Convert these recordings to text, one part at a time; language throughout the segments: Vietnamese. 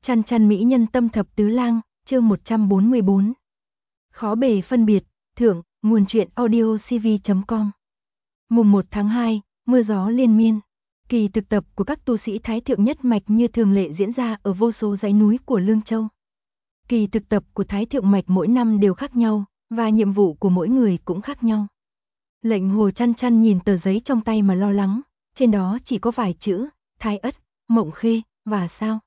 Chăn chăn mỹ nhân tâm thập tứ lang, chương 144. Khó bề phân biệt, thượng, nguồn truyện audio cv.com. Mùng 1 tháng 2, mưa gió liên miên. Kỳ thực tập của các tu sĩ Thái Thượng nhất mạch như thường lệ diễn ra ở vô số dãy núi của Lương Châu. Kỳ thực tập của Thái Thượng mạch mỗi năm đều khác nhau, và nhiệm vụ của mỗi người cũng khác nhau. Lệnh Hồ Chăn chăn nhìn tờ giấy trong tay mà lo lắng, trên đó chỉ có vài chữ, Thái Ất, Mộng Khê, và sao?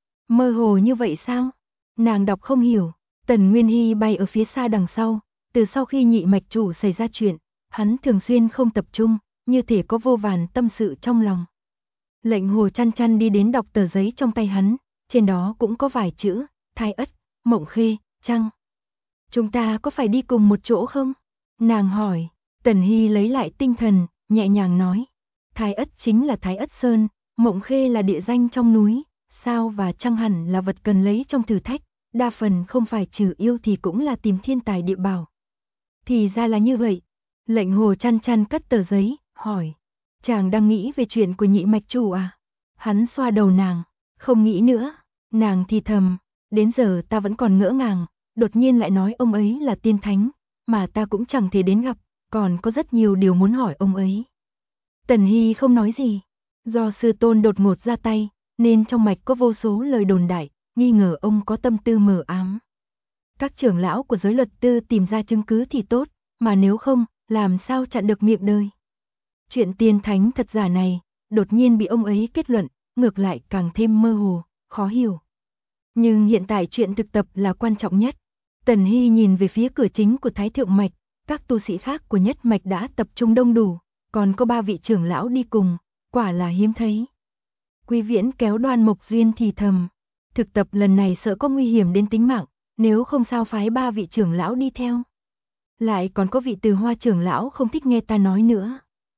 Mơ hồ như vậy sao? Nàng đọc không hiểu. Tần Nguyên Hy bay ở phía xa đằng sau, từ sau khi nhị mạch chủ xảy ra chuyện, hắn thường xuyên không tập trung, như thể có vô vàn tâm sự trong lòng. Lệnh Hồ Chăn chăn đi đến đọc tờ giấy trong tay hắn, trên đó cũng có vài chữ, Thái Ất, Mộng Khê, chăng? Chúng ta có phải đi cùng một chỗ không? Nàng hỏi. Tần Hy lấy lại tinh thần, nhẹ nhàng nói. Thái Ất chính là Thái Ất Sơn, Mộng Khê là địa danh trong núi, sao và trăng hẳn là vật cần lấy trong thử thách, đa phần không phải trừ yêu thì cũng là tìm thiên tài địa bảo. Thì ra là như vậy. Lệnh Hồ Chăn chăn cất tờ giấy, hỏi. Chàng đang nghĩ về chuyện của nhị mạch chủ à? Hắn xoa đầu nàng, không nghĩ nữa. Nàng thì thầm, đến giờ ta vẫn còn ngỡ ngàng, đột nhiên lại nói ông ấy là tiên thánh, mà ta cũng chẳng thể đến gặp, còn có rất nhiều điều muốn hỏi ông ấy. Tần Hy không nói gì, do sư tôn đột ngột ra tay, nên trong mạch có vô số lời đồn đại, nghi ngờ ông có tâm tư mờ ám. Các trưởng lão của giới luật tư tìm ra chứng cứ thì tốt, mà nếu không, làm sao chặn được miệng đời. Chuyện tiên thánh thật giả này, đột nhiên bị ông ấy kết luận, ngược lại càng thêm mơ hồ, khó hiểu. Nhưng hiện tại chuyện thực tập là quan trọng nhất. Tần Hy nhìn về phía cửa chính của Thái Thượng mạch, các tu sĩ khác của nhất mạch đã tập trung đông đủ, còn có 3 vị trưởng lão đi cùng, quả là hiếm thấy. Quý Viễn kéo Đoan Mộc Duyên thì thầm, thực tập lần này sợ có nguy hiểm đến tính mạng, nếu không sao phái 3 vị trưởng lão đi theo. Lại còn có vị Từ Hoa trưởng lão không thích nghe ta nói nữa.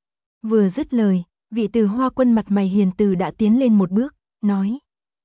Vừa dứt lời, vị Từ Hoa quân mặt mày hiền từ đã tiến lên một bước, nói.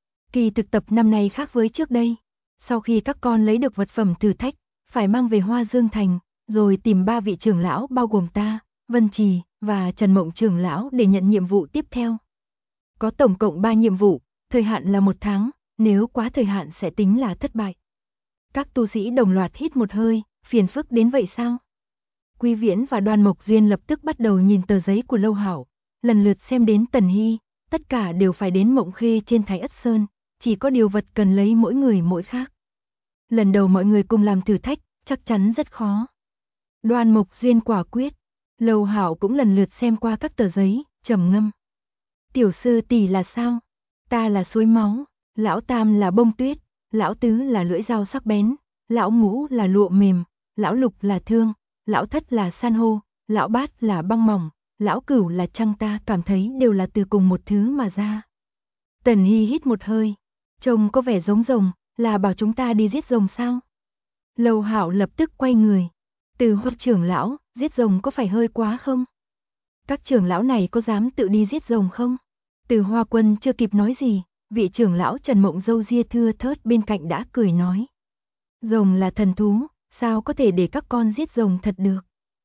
Kỳ thực tập năm nay khác với trước đây, sau khi các con lấy được vật phẩm thử thách, phải mang về Hoa Dương Thành, rồi tìm 3 vị trưởng lão bao gồm ta, Vân Trì và Trần Mộng trưởng lão để nhận nhiệm vụ tiếp theo. Có tổng cộng 3 nhiệm vụ, thời hạn là 1 tháng, nếu quá thời hạn sẽ tính là thất bại. Các tu sĩ đồng loạt hít một hơi, phiền phức đến vậy sao? Quý Viễn và Đoan Mộc Duyên lập tức bắt đầu nhìn tờ giấy của Lâu Hảo, lần lượt xem đến Tần Hy, tất cả đều phải đến Mộng Khê trên Thái Ất Sơn, chỉ có điều vật cần lấy mỗi người mỗi khác. Lần đầu mọi người cùng làm thử thách, chắc chắn rất khó. Đoan Mộc Duyên quả quyết, Lâu Hảo cũng lần lượt xem qua các tờ giấy, trầm ngâm. Tiểu sư tỷ là sao? Ta là suối máu, lão tam là bông tuyết, lão tứ là lưỡi dao sắc bén, lão ngũ là lụa mềm, lão lục là thương, lão thất là san hô, lão bát là băng mỏng, lão cửu là trăng, ta cảm thấy đều là từ cùng một thứ mà ra. Tần Hy hít một hơi, trông có vẻ giống rồng, là bảo chúng ta đi giết rồng sao? Lâu Hảo lập tức quay người. Từ Hoa trưởng lão, giết rồng có phải hơi quá không? Các trưởng lão này có dám tự đi giết rồng không? Từ Hoa quân chưa kịp nói gì, vị trưởng lão Trần Mộng râu ria thưa thớt bên cạnh đã cười nói. Rồng là thần thú, sao có thể để các con giết rồng thật được?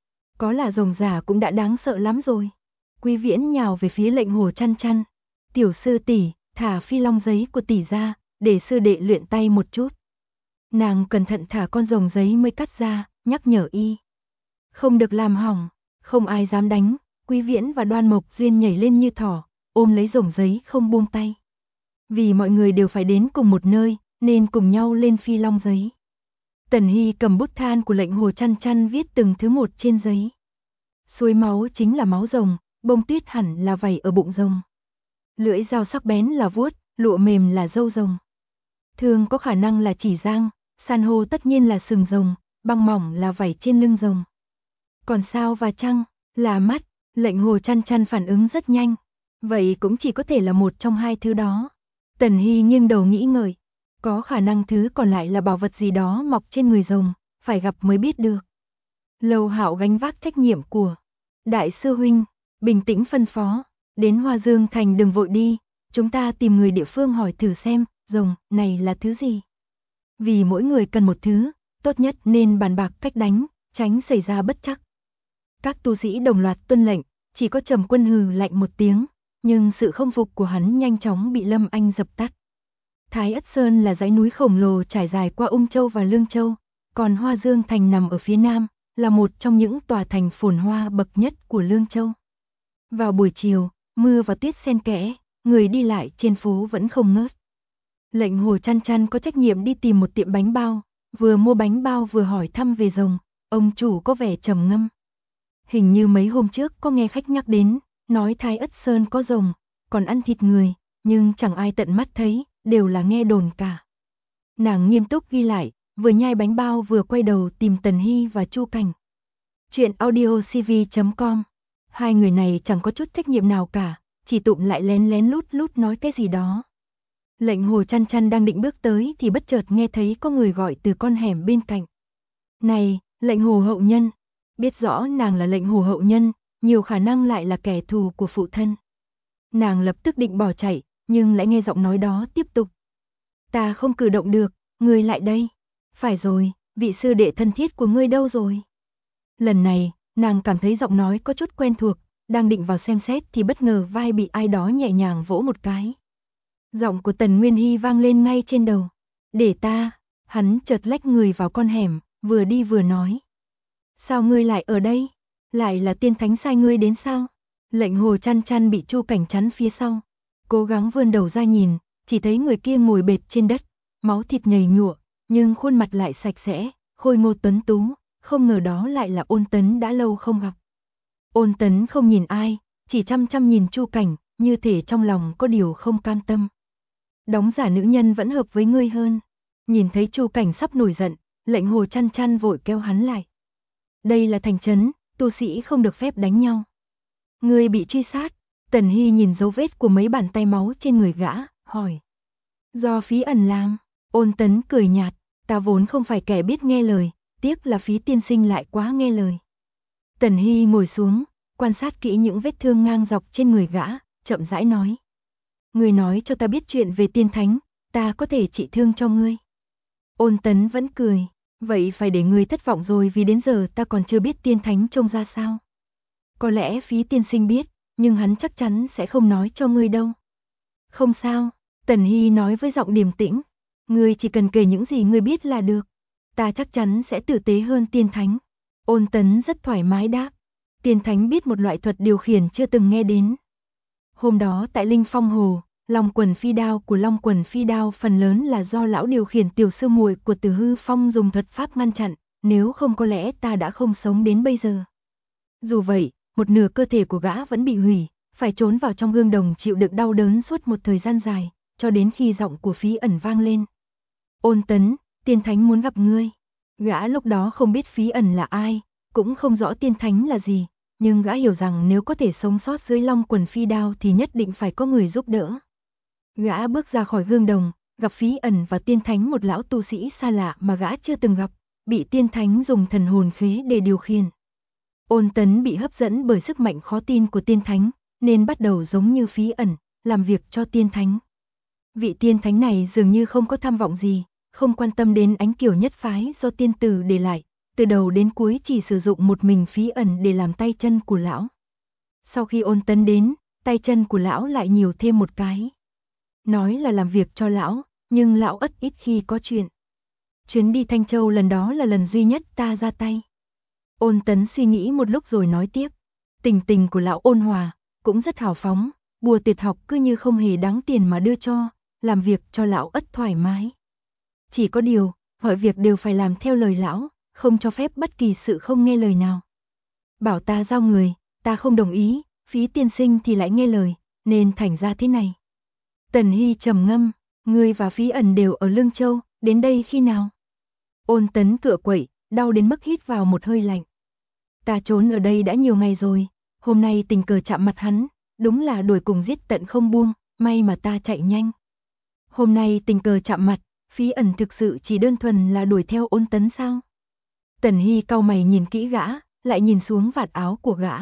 Có là rồng giả cũng đã đáng sợ lắm rồi. Quý Viễn nhào về phía Lệnh Hồ Chăn chăn. Tiểu sư tỷ, thả phi long giấy của tỷ ra, để sư đệ luyện tay một chút. Nàng cẩn thận thả con rồng giấy mới cắt ra, nhắc nhở y. Không được làm hỏng, không ai dám đánh. Quý Viễn và Đoan Mộc Duyên nhảy lên như thỏ, ôm lấy rồng giấy không buông tay. Vì mọi người đều phải đến cùng một nơi, nên cùng nhau lên phi long giấy. Tần Hy cầm bút than của Lệnh Hồ Chăn chăn viết từng thứ một trên giấy. Suối máu chính là máu rồng, bông tuyết hẳn là vảy ở bụng rồng. Lưỡi dao sắc bén là vuốt, lụa mềm là râu rồng. Thương có khả năng là chỉ giang, san hô tất nhiên là sừng rồng, băng mỏng là vảy trên lưng rồng. Còn sao và trăng, là mắt. Lệnh Hồ Chăn chăn phản ứng rất nhanh. Vậy cũng chỉ có thể là một trong hai thứ đó. Tần Hy nghiêng đầu nghĩ ngợi. Có khả năng thứ còn lại là bảo vật gì đó mọc trên người rồng, phải gặp mới biết được. Lâu Hạo gánh vác trách nhiệm của Đại sư huynh, bình tĩnh phân phó. Đến Hoa Dương Thành đừng vội đi, chúng ta tìm người địa phương hỏi thử xem, rồng này là thứ gì. Vì mỗi người cần một thứ, tốt nhất nên bàn bạc cách đánh, tránh xảy ra bất trắc. Các tu sĩ đồng loạt tuân lệnh, chỉ có Trầm Quân hừ lạnh một tiếng, nhưng sự không phục của hắn nhanh chóng bị Lâm Anh dập tắt. Thái Ất Sơn là dãy núi khổng lồ trải dài qua Ung Châu và Lương Châu, còn Hoa Dương Thành nằm ở phía nam, là một trong những tòa thành phồn hoa bậc nhất của Lương Châu. Vào buổi chiều, mưa và tuyết xen kẽ, người đi lại trên phố vẫn không ngớt. Lệnh Hồ Chăn Chăn có trách nhiệm đi tìm một tiệm bánh bao, vừa mua bánh bao vừa hỏi thăm về rồng, ông chủ có vẻ trầm ngâm. Hình như mấy hôm trước có nghe khách nhắc đến, nói Thái Ất Sơn có rồng, còn ăn thịt người, nhưng chẳng ai tận mắt thấy, đều là nghe đồn cả. Nàng nghiêm túc ghi lại, vừa nhai bánh bao vừa quay đầu tìm Tần Hy và Chu Cảnh. Chuyện audiocv.com. Hai người này chẳng có chút trách nhiệm nào cả, chỉ tụm lại lén lén lút lút nói cái gì đó. Lệnh Hồ Chăn Chăn đang định bước tới thì bất chợt nghe thấy có người gọi từ con hẻm bên cạnh. Này, Lệnh Hồ hậu nhân. Biết rõ nàng là Lệnh Hồ hậu nhân, nhiều khả năng lại là kẻ thù của phụ thân. Nàng lập tức định bỏ chạy, nhưng lại nghe giọng nói đó tiếp tục. Ta không cử động được, ngươi lại đây. Phải rồi, vị sư đệ thân thiết của ngươi đâu rồi? Lần này, nàng cảm thấy giọng nói có chút quen thuộc, đang định vào xem xét thì bất ngờ vai bị ai đó nhẹ nhàng vỗ một cái. Giọng của Tần Nguyên Hy vang lên ngay trên đầu. Để ta, hắn chợt lách người vào con hẻm, vừa đi vừa nói. Sao ngươi lại ở đây? Lại là tiên thánh sai ngươi đến sao? Lệnh Hồ Chăn Chăn bị Chu Cảnh chắn phía sau. Cố gắng vươn đầu ra nhìn, chỉ thấy người kia ngồi bệt trên đất, máu thịt nhầy nhụa, nhưng khuôn mặt lại sạch sẽ, khôi ngô tuấn tú, không ngờ đó lại là Ôn Tấn đã lâu không gặp. Ôn Tấn không nhìn ai, chỉ chăm chăm nhìn Chu Cảnh, như thể trong lòng có điều không cam tâm. Đóng giả nữ nhân vẫn hợp với ngươi hơn. Nhìn thấy Chu Cảnh sắp nổi giận, Lệnh Hồ Chăn Chăn vội kéo hắn lại. Đây là thành trấn, tu sĩ không được phép đánh nhau. Ngươi bị truy sát. Tần Hy nhìn dấu vết của mấy bàn tay máu trên người gã, hỏi. Do Phí Ẩn làm. Ôn Tấn cười nhạt, ta vốn không phải kẻ biết nghe lời, tiếc là Phí tiên sinh lại quá nghe lời. Tần Hy ngồi xuống, quan sát kỹ những vết thương ngang dọc trên người gã, chậm rãi nói. Ngươi nói cho ta biết chuyện về tiên thánh, ta có thể trị thương cho ngươi. Ôn Tấn vẫn cười, vậy phải để ngươi thất vọng rồi vì đến giờ ta còn chưa biết tiên thánh trông ra sao. Có lẽ Phí tiên sinh biết, nhưng hắn chắc chắn sẽ không nói cho ngươi đâu. Không sao, Tần Hy nói với giọng điềm tĩnh, ngươi chỉ cần kể những gì ngươi biết là được. Ta chắc chắn sẽ tử tế hơn tiên thánh. Ôn Tấn rất thoải mái đáp, tiên thánh biết một loại thuật điều khiển chưa từng nghe đến. Hôm đó tại Linh Phong Hồ, Long Quần Phi Đao của Long Quần Phi Đao phần lớn là do lão điều khiển tiểu sư muội của Từ Hư Phong dùng thuật pháp ngăn chặn, nếu không có lẽ ta đã không sống đến bây giờ. Dù vậy, một nửa cơ thể của gã vẫn bị hủy, phải trốn vào trong gương đồng chịu đựng đau đớn suốt một thời gian dài, cho đến khi giọng của Phí Ẩn vang lên. Ôn Tấn, tiên thánh muốn gặp ngươi. Gã lúc đó không biết Phí Ẩn là ai, cũng không rõ tiên thánh là gì, nhưng gã hiểu rằng nếu có thể sống sót dưới Long Quần Phi Đao thì nhất định phải có người giúp đỡ. Gã bước ra khỏi gương đồng, gặp Phí Ẩn và tiên thánh, một lão tu sĩ xa lạ mà gã chưa từng gặp, bị tiên thánh dùng thần hồn khế để điều khiển. Ôn Tấn bị hấp dẫn bởi sức mạnh khó tin của tiên thánh, nên bắt đầu giống như Phí Ẩn, làm việc cho tiên thánh. Vị tiên thánh này dường như không có tham vọng gì, không quan tâm đến ánh kiều nhất phái do tiên tử để lại, từ đầu đến cuối chỉ sử dụng một mình Phí Ẩn để làm tay chân của lão. Sau khi Ôn Tấn đến, tay chân của lão lại nhiều thêm một cái. Nói là làm việc cho lão, nhưng lão ít khi có chuyện. Chuyến đi Thanh Châu lần đó là lần duy nhất ta ra tay. Ôn Tấn suy nghĩ một lúc rồi nói tiếp. Tình của lão ôn hòa, cũng rất hào phóng, bùa tuyệt học cứ như không hề đáng tiền mà đưa cho, làm việc cho lão thoải mái. Chỉ có điều, mọi việc đều phải làm theo lời lão, không cho phép bất kỳ sự không nghe lời nào. Bảo ta giao người, ta không đồng ý, Phí tiên sinh thì lại nghe lời, nên thành ra thế này. Tần Hy trầm ngâm, ngươi và Phí Ẩn đều ở Lương Châu, đến đây khi nào? Ôn Tấn cựa quậy, đau đến mức hít vào một hơi lạnh. Ta trốn ở đây đã nhiều ngày rồi, hôm nay tình cờ chạm mặt hắn, đúng là đuổi cùng giết tận không buông, may mà ta chạy nhanh. Hôm nay tình cờ chạm mặt, Phí Ẩn thực sự chỉ đơn thuần là đuổi theo Ôn Tấn sao? Tần Hy cau mày nhìn kỹ gã, lại nhìn xuống vạt áo của gã.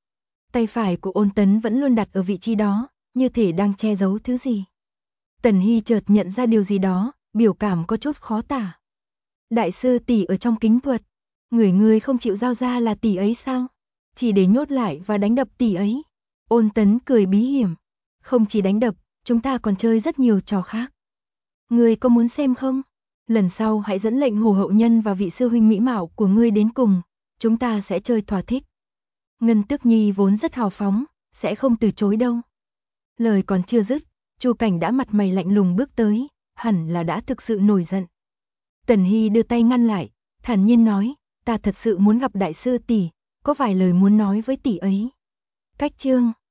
Tay phải của Ôn Tấn vẫn luôn đặt ở vị trí đó, như thể đang che giấu thứ gì. Tần Hy chợt nhận ra điều gì đó, biểu cảm có chút khó tả. Đại sư tỷ ở trong kính thuật, người không chịu giao ra là tỷ ấy sao? Chỉ để nhốt lại và đánh đập tỷ ấy. Ôn Tấn cười bí hiểm. Không chỉ đánh đập, chúng ta còn chơi rất nhiều trò khác. Ngươi có muốn xem không? Lần sau hãy dẫn lệnh Hồ hậu nhân và vị sư huynh mỹ mạo của ngươi đến cùng, chúng ta sẽ chơi thỏa thích. Ngân Tước Nhi vốn rất hào phóng, sẽ không từ chối đâu. Lời còn chưa dứt, Chu Cảnh đã mặt mày lạnh lùng bước tới, hẳn là đã thực sự nổi giận. Tần Hy đưa tay ngăn lại, thản nhiên nói, ta thật sự muốn gặp đại sư tỷ, có vài lời muốn nói với tỷ ấy. Cách chương